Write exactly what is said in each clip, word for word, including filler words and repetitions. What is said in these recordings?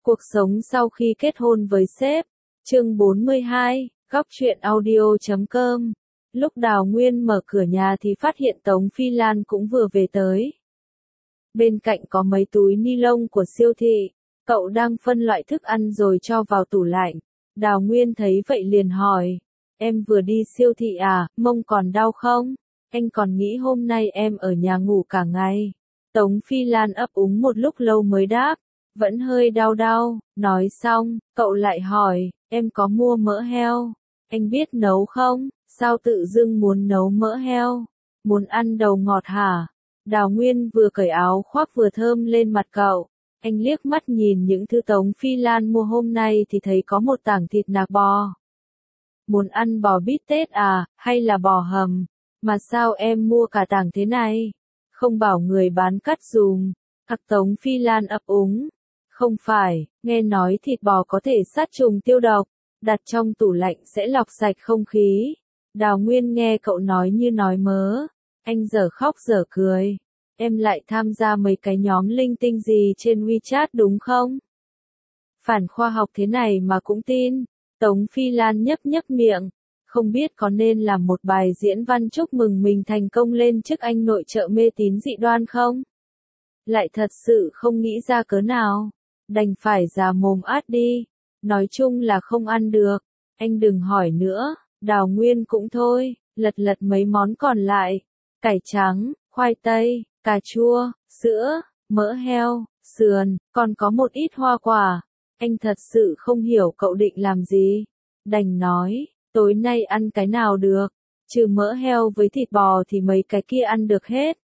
Cuộc sống sau khi kết hôn với sếp. Chương bốn mươi hai, góc truyện audio chấm com. Lúc Đào Nguyên mở cửa nhà thì phát hiện Tống Phi Lan cũng vừa về tới. Bên cạnh có mấy túi ni lông của siêu thị, cậu đang phân loại thức ăn rồi cho vào tủ lạnh. Đào Nguyên thấy vậy liền hỏi, em vừa đi siêu thị à, mông còn đau không? Anh còn nghĩ hôm nay em ở nhà ngủ cả ngày. Tống Phi Lan ấp úng một lúc lâu mới đáp, vẫn hơi đau đau. Nói xong, cậu lại hỏi, em có mua mỡ heo? Anh biết nấu không? Sao tự dưng muốn nấu mỡ heo? Muốn ăn đầu ngọt hả? Đào Nguyên vừa cởi áo khoác vừa thơm lên mặt cậu. Anh liếc mắt nhìn những thứ Tống Phi Lan mua hôm nay thì thấy có một tảng thịt nạc bò. Muốn ăn bò bít tết à, hay là bò hầm? Mà sao em mua cả tảng thế này? Không bảo người bán cắt dùm. Các Tống Phi Lan ấp úng. Không phải, nghe nói thịt bò có thể sát trùng tiêu độc, đặt trong tủ lạnh sẽ lọc sạch không khí. Đào Nguyên nghe cậu nói như nói mớ. Anh dở khóc dở cười. Em lại tham gia mấy cái nhóm linh tinh gì trên WeChat đúng không? Phản khoa học thế này mà cũng tin. Tống Phi Lan nhấp nhấp miệng. Không biết có nên làm một bài diễn văn chúc mừng mình thành công lên chức anh nội trợ mê tín dị đoan không? Lại thật sự không nghĩ ra cớ nào. Đành phải già mồm át đi. Nói chung là không ăn được. Anh đừng hỏi nữa. Đào Nguyên cũng thôi. Lật lật mấy món còn lại. Cải trắng, khoai tây, cà chua, sữa, mỡ heo, sườn, còn có một ít hoa quả. Anh thật sự không hiểu cậu định làm gì. Đành nói, tối nay ăn cái nào được. Trừ mỡ heo với thịt bò thì mấy cái kia ăn được hết.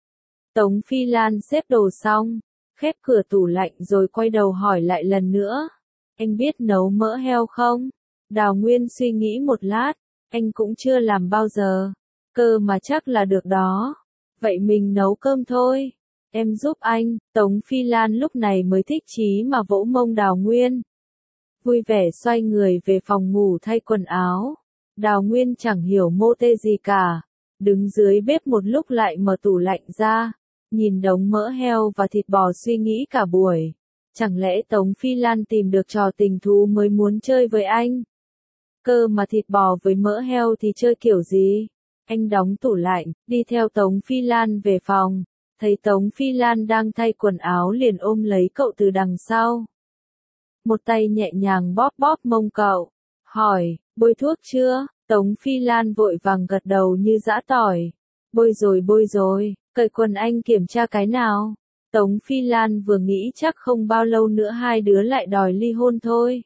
Tống Phi Lan xếp đồ xong, khép cửa tủ lạnh rồi quay đầu hỏi lại lần nữa. Anh biết nấu mỡ heo không? Đào Nguyên suy nghĩ một lát, anh cũng chưa làm bao giờ. Cơ mà chắc là được đó. Vậy mình nấu cơm thôi. Em giúp anh. Tống Phi Lan lúc này mới thích chí mà vỗ mông Đào Nguyên. Vui vẻ xoay người về phòng ngủ thay quần áo. Đào Nguyên chẳng hiểu mô tê gì cả. Đứng dưới bếp một lúc lại mở tủ lạnh ra. Nhìn đống mỡ heo và thịt bò suy nghĩ cả buổi. Chẳng lẽ Tống Phi Lan tìm được trò tình thú mới muốn chơi với anh? Cơ mà thịt bò với mỡ heo thì chơi kiểu gì? Anh đóng tủ lạnh, đi theo Tống Phi Lan về phòng. Thấy Tống Phi Lan đang thay quần áo liền ôm lấy cậu từ đằng sau. Một tay nhẹ nhàng bóp bóp mông cậu. Hỏi, bôi thuốc chưa? Tống Phi Lan vội vàng gật đầu như giã tỏi. Bôi rồi bôi rồi, cởi quần anh kiểm tra cái nào. Tống Phi Lan vừa nghĩ chắc không bao lâu nữa hai đứa lại đòi ly hôn thôi.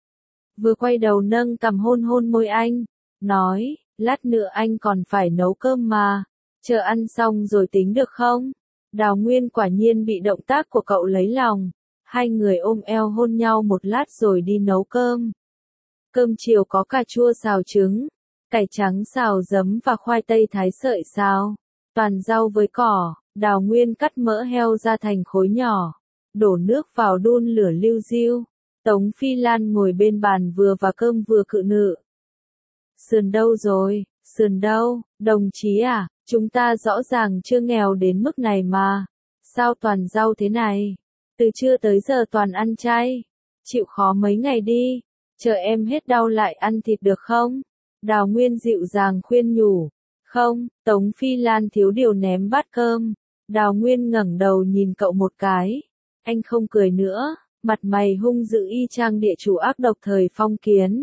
Vừa quay đầu nâng cằm hôn hôn môi anh. Nói, lát nữa anh còn phải nấu cơm mà. Chờ ăn xong rồi tính được không? Đào Nguyên quả nhiên bị động tác của cậu lấy lòng. Hai người ôm eo hôn nhau một lát rồi đi nấu cơm. Cơm chiều có cà chua xào trứng, cải trắng xào giấm và khoai tây thái sợi xào. Toàn rau với cỏ. Đào Nguyên cắt mỡ heo ra thành khối nhỏ. Đổ nước vào đun lửa liu riu. Tống Phi Lan ngồi bên bàn vừa và cơm vừa cự nự. Sườn đâu rồi? Sườn đâu? Đồng chí à, chúng ta rõ ràng chưa nghèo đến mức này mà. Sao toàn rau thế này? Từ trưa tới giờ toàn ăn chay. Chịu khó mấy ngày đi. Chờ em hết đau lại ăn thịt được không? Đào Nguyên dịu dàng khuyên nhủ. Không, Tống Phi Lan thiếu điều ném bát cơm. Đào Nguyên ngẩng đầu nhìn cậu một cái. Anh không cười nữa, mặt mày hung dữ y chang địa chủ ác độc thời phong kiến.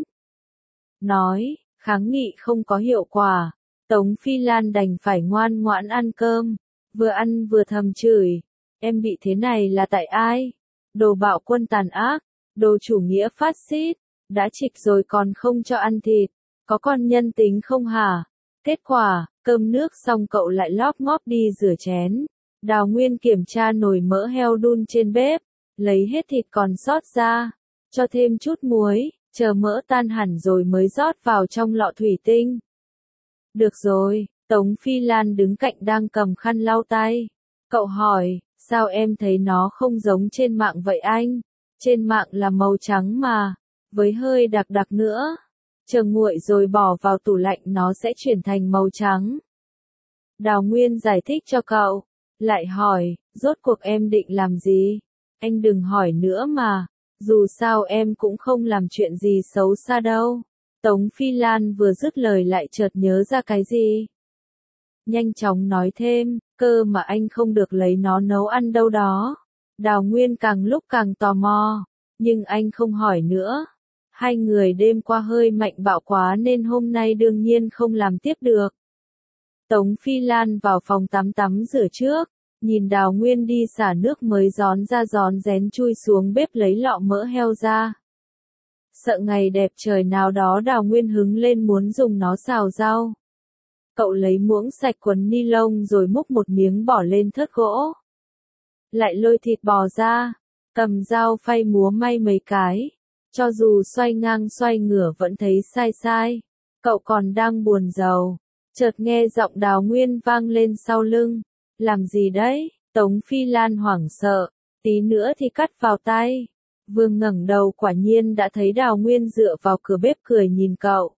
Nói, kháng nghị không có hiệu quả. Tống Phi Lan đành phải ngoan ngoãn ăn cơm. Vừa ăn vừa thầm chửi. Em bị thế này là tại ai? Đồ bạo quân tàn ác. Đồ chủ nghĩa phát xít. Đã trịch rồi còn không cho ăn thịt. Có con nhân tính không hả? Kết quả, cơm nước xong cậu lại lóp ngóp đi rửa chén. Đào Nguyên kiểm tra nồi mỡ heo đun trên bếp. Lấy hết thịt còn sót ra. Cho thêm chút muối. Chờ mỡ tan hẳn rồi mới rót vào trong lọ thủy tinh. Được rồi, Tống Phi Lan đứng cạnh đang cầm khăn lau tay. Cậu hỏi, sao em thấy nó không giống trên mạng vậy anh? Trên mạng là màu trắng mà, với hơi đặc đặc nữa. Chờ nguội rồi bỏ vào tủ lạnh nó sẽ chuyển thành màu trắng. Đào Nguyên giải thích cho cậu. Lại hỏi, rốt cuộc em định làm gì? Anh đừng hỏi nữa mà. Dù sao em cũng không làm chuyện gì xấu xa đâu. Tống Phi Lan vừa dứt lời lại chợt nhớ ra cái gì. Nhanh chóng nói thêm, cơ mà anh không được lấy nó nấu ăn đâu đó. Đào Nguyên càng lúc càng tò mò, nhưng anh không hỏi nữa. Hai người đêm qua hơi mạnh bạo quá nên hôm nay đương nhiên không làm tiếp được. Tống Phi Lan vào phòng tắm tắm rửa trước, nhìn Đào Nguyên đi xả nước mới gión ra gión rén chui xuống bếp lấy lọ mỡ heo ra. Sợ ngày đẹp trời nào đó Đào Nguyên hứng lên muốn dùng nó xào rau. Cậu lấy muỗng sạch quấn ni lông rồi múc một miếng bỏ lên thớt gỗ. Lại lôi thịt bò ra, cầm dao phay múa may mấy cái. Cho dù xoay ngang xoay ngửa vẫn thấy sai sai. Cậu còn đang buồn rầu, chợt nghe giọng Đào Nguyên vang lên sau lưng. Làm gì đấy? Tống Phi Lan hoảng sợ, tí nữa thì cắt vào tay. Vừa ngẩng đầu quả nhiên đã thấy Đào Nguyên dựa vào cửa bếp cười nhìn cậu.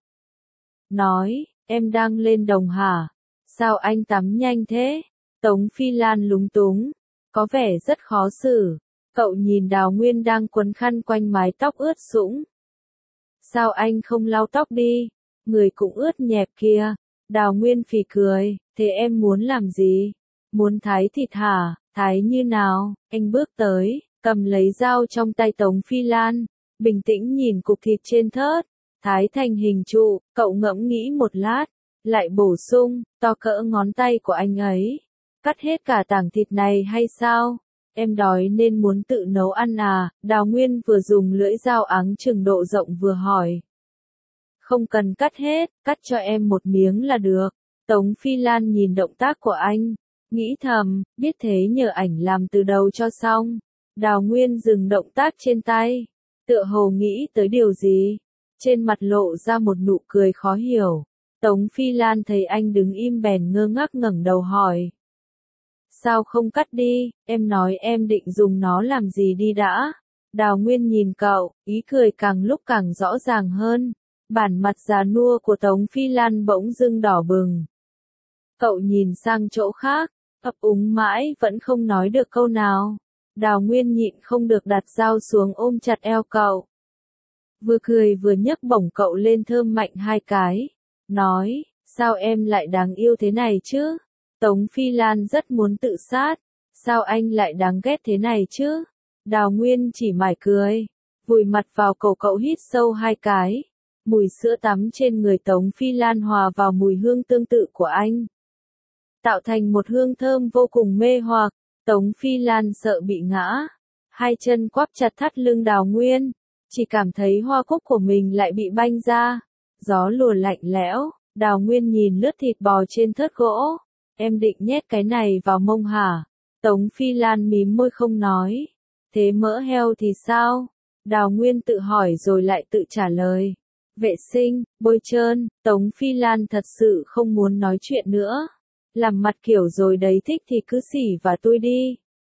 Nói, em đang lên đồng hả? Sao anh tắm nhanh thế? Tống Phi Lan lúng túng, có vẻ rất khó xử. Cậu nhìn Đào Nguyên đang quấn khăn quanh mái tóc ướt sũng. Sao anh không lau tóc đi? Người cũng ướt nhẹp kia. Đào Nguyên phì cười, thế em muốn làm gì? Muốn thái thịt hả? Thái như nào? Anh bước tới, cầm lấy dao trong tay Tống Phi Lan, bình tĩnh nhìn cục thịt trên thớt, thái thành hình trụ. Cậu ngẫm nghĩ một lát, lại bổ sung, to cỡ ngón tay của anh ấy. Cắt hết cả tảng thịt này hay sao? Em đói nên muốn tự nấu ăn à? Đào Nguyên vừa dùng lưỡi dao áng chừng độ rộng vừa hỏi. Không cần cắt hết, cắt cho em một miếng là được. Tống Phi Lan nhìn động tác của anh, nghĩ thầm, biết thế nhờ ảnh làm từ đầu cho xong. Đào Nguyên dừng động tác trên tay, tựa hồ nghĩ tới điều gì. Trên mặt lộ ra một nụ cười khó hiểu. Tống Phi Lan thấy anh đứng im bèn ngơ ngác ngẩng đầu hỏi. Sao không cắt đi, em nói em định dùng nó làm gì đi đã. Đào Nguyên nhìn cậu, ý cười càng lúc càng rõ ràng hơn. Bản mặt già nua của Tống Phi Lan bỗng dưng đỏ bừng. Cậu nhìn sang chỗ khác, ấp úng mãi vẫn không nói được câu nào. Đào Nguyên nhịn không được đặt dao xuống ôm chặt eo cậu. Vừa cười vừa nhấc bổng cậu lên thơm mạnh hai cái. Nói, sao em lại đáng yêu thế này chứ? Tống Phi Lan rất muốn tự sát. Sao anh lại đáng ghét thế này chứ? Đào Nguyên chỉ mải cười, vùi mặt vào cổ cậu hít sâu hai cái. Mùi sữa tắm trên người Tống Phi Lan hòa vào mùi hương tương tự của anh, tạo thành một hương thơm vô cùng mê hoặc. Tống Phi Lan sợ bị ngã, hai chân quắp chặt thắt lưng Đào Nguyên, chỉ cảm thấy hoa cúc của mình lại bị banh ra. Gió lùa lạnh lẽo, Đào Nguyên nhìn lướt thịt bò trên thớt gỗ. Em định nhét cái này vào mông hả? Tống Phi Lan mím môi không nói. Thế mỡ heo thì sao? Đào Nguyên tự hỏi rồi lại tự trả lời. Vệ sinh, bôi trơn. Tống Phi Lan thật sự không muốn nói chuyện nữa. Làm mặt kiểu rồi đấy, thích thì cứ xỉ và tui đi.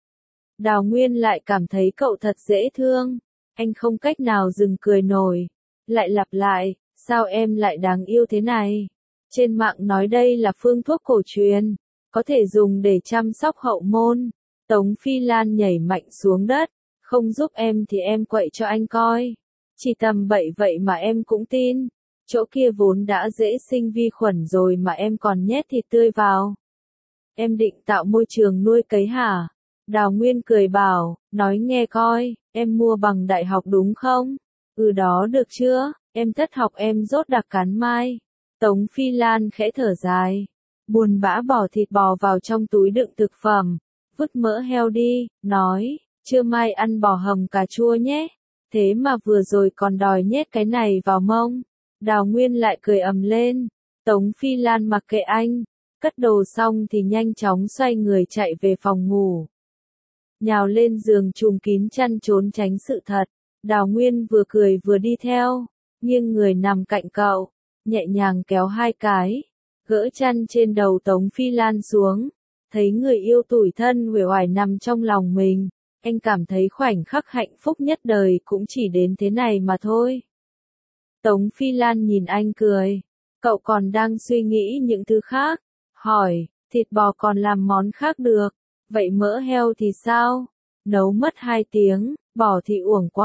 Đào Nguyên lại cảm thấy cậu thật dễ thương. Anh không cách nào dừng cười nổi. Lại lặp lại, sao em lại đáng yêu thế này? Trên mạng nói đây là phương thuốc cổ truyền, có thể dùng để chăm sóc hậu môn. Tống Phi Lan nhảy mạnh xuống đất, không giúp em thì em quậy cho anh coi. Chỉ tầm bậy vậy mà em cũng tin. Chỗ kia vốn đã dễ sinh vi khuẩn rồi mà em còn nhét thịt tươi vào. Em định tạo môi trường nuôi cấy hả? Đào Nguyên cười bảo, nói nghe coi, em mua bằng đại học đúng không? Ừ đó được chưa, em thất học em rốt đặc cán mai. Tống Phi Lan khẽ thở dài, buồn bã bỏ thịt bò vào trong túi đựng thực phẩm, vứt mỡ heo đi, nói, trưa mai ăn bò hầm cà chua nhé. Thế mà vừa rồi còn đòi nhét cái này vào mông. Đào Nguyên lại cười ầm lên. Tống Phi Lan mặc kệ anh, cất đồ xong thì nhanh chóng xoay người chạy về phòng ngủ. Nhào lên giường trùm kín chăn trốn tránh sự thật. Đào Nguyên vừa cười vừa đi theo, nghiêng người nằm cạnh cậu, nhẹ nhàng kéo hai cái, gỡ chăn trên đầu Tống Phi Lan xuống. Thấy người yêu tủi thân uể oải nằm trong lòng mình, anh cảm thấy khoảnh khắc hạnh phúc nhất đời cũng chỉ đến thế này mà thôi. Tống Phi Lan nhìn anh cười, cậu còn đang suy nghĩ những thứ khác, hỏi, thịt bò còn làm món khác được, vậy mỡ heo thì sao? Nấu mất hai tiếng, bỏ thì uổng quá.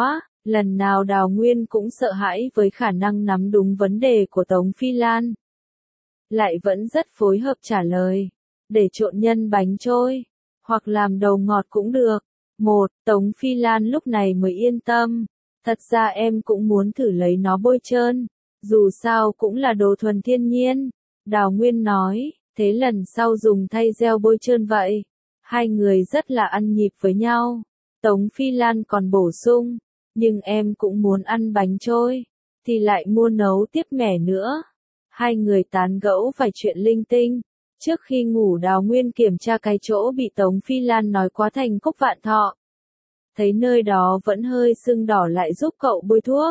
Lần nào Đào Nguyên cũng sợ hãi với khả năng nắm đúng vấn đề của Tống Phi Lan. Lại vẫn rất phối hợp trả lời. Để trộn nhân bánh trôi, hoặc làm đầu ngọt cũng được. Một, Tống Phi Lan lúc này mới yên tâm. Thật ra em cũng muốn thử lấy nó bôi trơn. Dù sao cũng là đồ thuần thiên nhiên. Đào Nguyên nói, thế lần sau dùng thay gel bôi trơn vậy. Hai người rất là ăn nhịp với nhau. Tống Phi Lan còn bổ sung, nhưng em cũng muốn ăn bánh trôi, thì lại mua nấu tiếp mẻ nữa. Hai người tán gẫu vài chuyện linh tinh. Trước khi ngủ Đào Nguyên kiểm tra cái chỗ bị Tống Phi Lan nói quá thành Cúc Vạn Thọ. Thấy nơi đó vẫn hơi sưng đỏ lại giúp cậu bôi thuốc.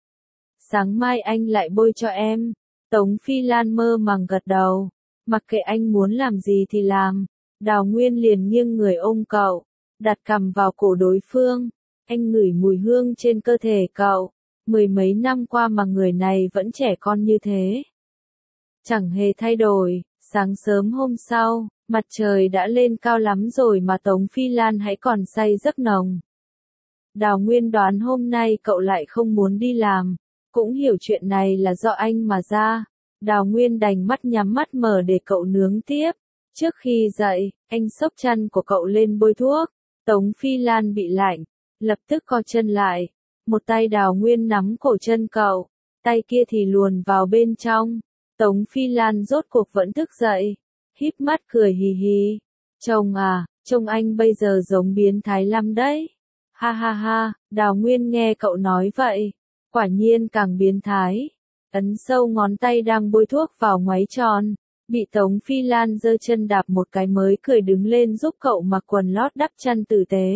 Sáng mai anh lại bôi cho em. Tống Phi Lan mơ màng gật đầu. Mặc kệ anh muốn làm gì thì làm. Đào Nguyên liền nghiêng người ôm cậu, đặt cằm vào cổ đối phương. Anh ngửi mùi hương trên cơ thể cậu. Mười mấy năm qua mà người này vẫn trẻ con như thế. Chẳng hề thay đổi. Sáng sớm hôm sau, mặt trời đã lên cao lắm rồi mà Tống Phi Lan hãy còn say giấc nồng. Đào Nguyên đoán hôm nay cậu lại không muốn đi làm. Cũng hiểu chuyện này là do anh mà ra. Đào Nguyên đành mắt nhắm mắt mở để cậu nướng tiếp. Trước khi dậy, anh xốc chăn của cậu lên bôi thuốc. Tống Phi Lan bị lạnh, lập tức co chân lại. Một tay Đào Nguyên nắm cổ chân cậu, tay kia thì luồn vào bên trong. Tống Phi Lan rốt cuộc vẫn thức dậy, híp mắt cười hì hì. Chồng à, trông anh bây giờ giống biến thái lắm đấy. Ha ha ha, Đào Nguyên nghe cậu nói vậy, quả nhiên càng biến thái. Ấn sâu ngón tay đang bôi thuốc vào ngoáy tròn, bị Tống Phi Lan giơ chân đạp một cái mới cười đứng lên giúp cậu mặc quần lót đắp chăn tử tế.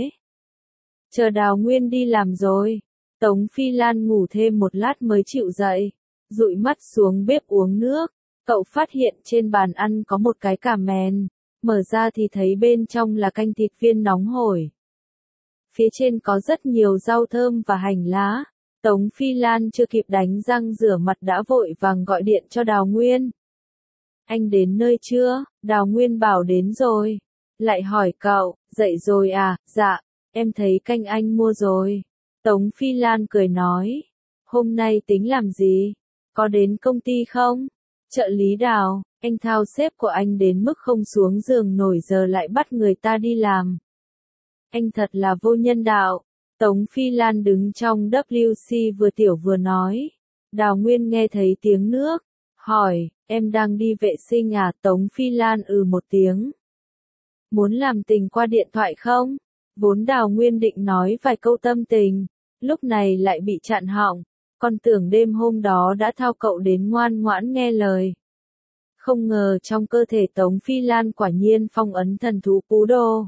Chờ Đào Nguyên đi làm rồi, Tống Phi Lan ngủ thêm một lát mới chịu dậy, dụi mắt xuống bếp uống nước. Cậu phát hiện trên bàn ăn có một cái cà mèn, mở ra thì thấy bên trong là canh thịt viên nóng hổi. Phía trên có rất nhiều rau thơm và hành lá. Tống Phi Lan chưa kịp đánh răng rửa mặt đã vội vàng gọi điện cho Đào Nguyên. Anh đến nơi chưa? Đào Nguyên bảo đến rồi. Lại hỏi cậu, dậy rồi à? Dạ, em thấy canh anh mua rồi. Tống Phi Lan cười nói, hôm nay tính làm gì? Có đến công ty không? Trợ lý Đào, anh thao sếp của anh đến mức không xuống giường nổi giờ lại bắt người ta đi làm. Anh thật là vô nhân đạo. Tống Phi Lan đứng trong vê kép xê vừa tiểu vừa nói. Đào Nguyên nghe thấy tiếng nước, hỏi, em đang đi vệ sinh à? Tống Phi Lan ừ một tiếng. Muốn làm tình qua điện thoại không? Vốn Đào Nguyên định nói vài câu tâm tình, lúc này lại bị chặn họng. Con tưởng đêm hôm đó đã thao cậu đến ngoan ngoãn nghe lời. Không ngờ trong cơ thể Tống Phi Lan quả nhiên phong ấn thần thú cú đô.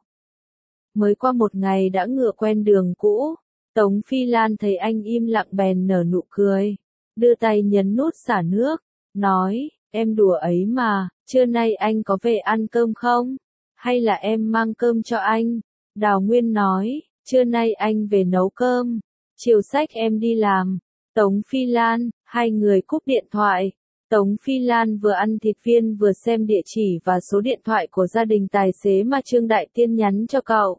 Mới qua một ngày đã ngựa quen đường cũ, Tống Phi Lan thấy anh im lặng bèn nở nụ cười, đưa tay nhấn nút xả nước, nói, em đùa ấy mà, trưa nay anh có về ăn cơm không? Hay là em mang cơm cho anh? Đào Nguyên nói, trưa nay anh về nấu cơm, chiều xách em đi làm. Tống Phi Lan, hai người cúp điện thoại. Tống Phi Lan vừa ăn thịt viên vừa xem địa chỉ và số điện thoại của gia đình tài xế mà Trương Đại Tiên nhắn cho cậu.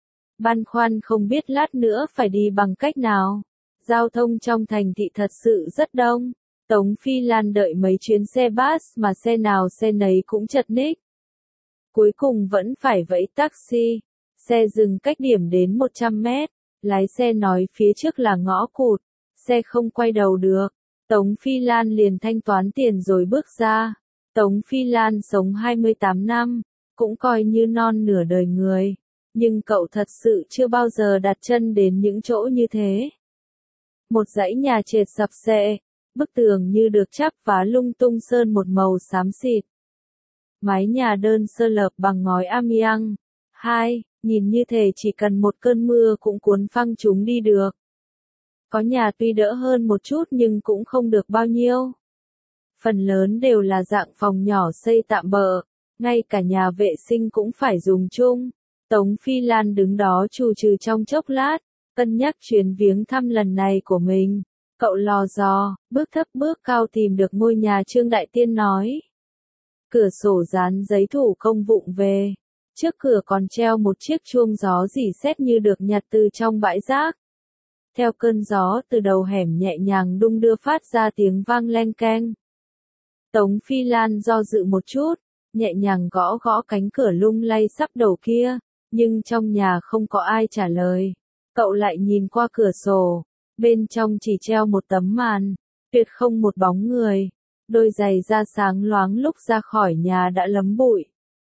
Băn khoăn không biết lát nữa phải đi bằng cách nào. Giao thông trong thành thị thật sự rất đông. Tống Phi Lan đợi mấy chuyến xe bus mà xe nào xe nấy cũng chật ních. Cuối cùng vẫn phải vẫy taxi. Xe dừng cách điểm đến một trăm mét. Lái xe nói phía trước là ngõ cụt. Xe không quay đầu được. Tống Phi Lan liền thanh toán tiền rồi bước ra. Tống Phi Lan sống hai mươi tám năm, cũng coi như non nửa đời người. Nhưng cậu thật sự chưa bao giờ đặt chân đến những chỗ như thế. Một dãy nhà trệt sập xệ, bức tường như được chắp vá lung tung sơn một màu xám xịt. Mái nhà đơn sơ lợp bằng ngói amiang. Hai, nhìn như thể chỉ cần một cơn mưa cũng cuốn phăng chúng đi được. Có nhà tuy đỡ hơn một chút nhưng cũng không được bao nhiêu. Phần lớn đều là dạng phòng nhỏ xây tạm bợ, ngay cả nhà vệ sinh cũng phải dùng chung. Tống Phi Lan đứng đó trù trừ trong chốc lát, cân nhắc chuyến viếng thăm lần này của mình. Cậu lò dò, bước thấp bước cao tìm được ngôi nhà Trương Đại Tiên nói. Cửa sổ dán giấy thủ công vụng về. Trước cửa còn treo một chiếc chuông gió rỉ sét như được nhặt từ trong bãi rác. Theo cơn gió từ đầu hẻm nhẹ nhàng đung đưa phát ra tiếng vang leng keng. Tống Phi Lan do dự một chút, nhẹ nhàng gõ gõ cánh cửa lung lay sắp đổ kia, nhưng trong nhà không có ai trả lời. Cậu lại nhìn qua cửa sổ, bên trong chỉ treo một tấm màn, tuyệt không một bóng người. Đôi giày da sáng loáng lúc ra khỏi nhà đã lấm bụi.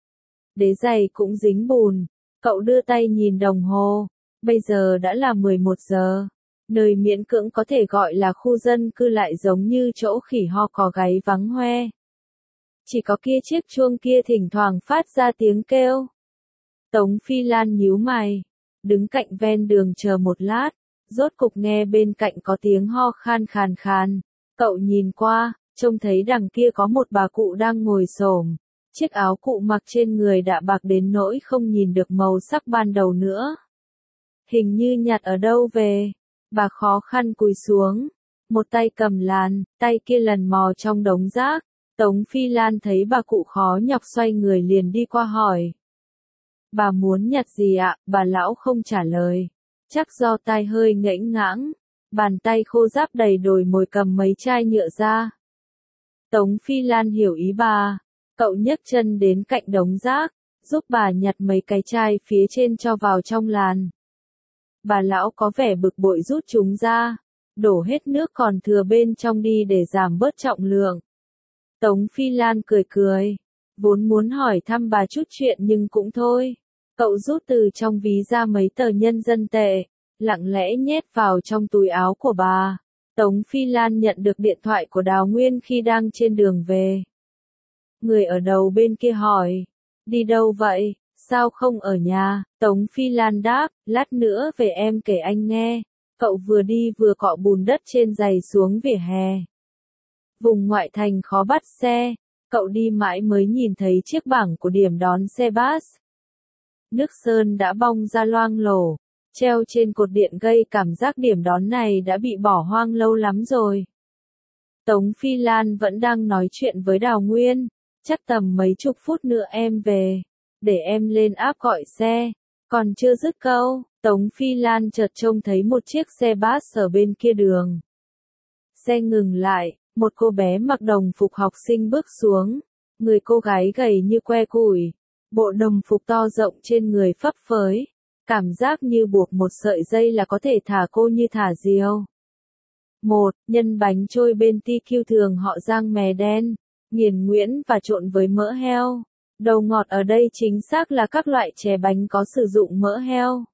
Đế giày cũng dính bùn, cậu đưa tay nhìn đồng hồ, bây giờ đã là mười một giờ. Nơi miễn cưỡng có thể gọi là khu dân cư lại giống như chỗ khỉ ho cò gáy vắng hoe. Chỉ có kia chiếc chuông kia thỉnh thoảng phát ra tiếng kêu. Tống Phi Lan nhíu mày, đứng cạnh ven đường chờ một lát, rốt cục nghe bên cạnh có tiếng ho khan khàn khàn. Cậu nhìn qua, trông thấy đằng kia có một bà cụ đang ngồi xổm, chiếc áo cụ mặc trên người đã bạc đến nỗi không nhìn được màu sắc ban đầu nữa. Hình như nhặt ở đâu về. Bà khó khăn cúi xuống, một tay cầm làn, tay kia lần mò trong đống rác. Tống Phi Lan thấy bà cụ khó nhọc xoay người liền đi qua hỏi. Bà muốn nhặt gì ạ? Bà lão không trả lời. Chắc do tai hơi ngẫnh ngãng, bàn tay khô ráp đầy đồi mồi cầm mấy chai nhựa ra. Tống Phi Lan hiểu ý bà, cậu nhấc chân đến cạnh đống rác, giúp bà nhặt mấy cái chai phía trên cho vào trong làn. Bà lão có vẻ bực bội rút chúng ra, đổ hết nước còn thừa bên trong đi để giảm bớt trọng lượng. Tống Phi Lan cười cười, vốn muốn hỏi thăm bà chút chuyện nhưng cũng thôi. Cậu rút từ trong ví ra mấy tờ nhân dân tệ, lặng lẽ nhét vào trong túi áo của bà. Tống Phi Lan nhận được điện thoại của Đào Nguyên khi đang trên đường về. Người ở đầu bên kia hỏi, đi đâu vậy? Sao không ở nhà? Tống Phi Lan đáp, lát nữa về em kể anh nghe. Cậu vừa đi vừa cọ bùn đất trên giày xuống vỉa hè. Vùng ngoại thành khó bắt xe, cậu đi mãi mới nhìn thấy chiếc bảng của điểm đón xe bus. Nước sơn đã bong ra loang lổ, treo trên cột điện gây cảm giác điểm đón này đã bị bỏ hoang lâu lắm rồi. Tống Phi Lan vẫn đang nói chuyện với Đào Nguyên, chắc tầm mấy chục phút nữa em về. Để em lên app gọi xe. Còn chưa dứt câu, Tống Phi Lan chợt trông thấy một chiếc xe bus ở bên kia đường. Xe ngừng lại, một cô bé mặc đồng phục học sinh bước xuống. Người cô gái gầy như que củi, bộ đồng phục to rộng trên người phấp phới. Cảm giác như buộc một sợi dây là có thể thả cô như thả diều. Một, nhân bánh trôi bên ti kiu thường họ rang mè đen, nghiền nhuyễn và trộn với mỡ heo. Đầu ngọt ở đây chính xác là các loại chè bánh có sử dụng mỡ heo.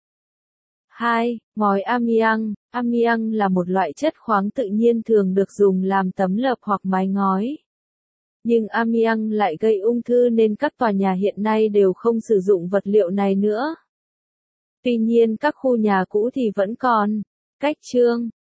hai. Ngói amiang. Amiang là một loại chất khoáng tự nhiên thường được dùng làm tấm lợp hoặc mái ngói. Nhưng amiang lại gây ung thư nên các tòa nhà hiện nay đều không sử dụng vật liệu này nữa. Tuy nhiên các khu nhà cũ thì vẫn còn. Cách chương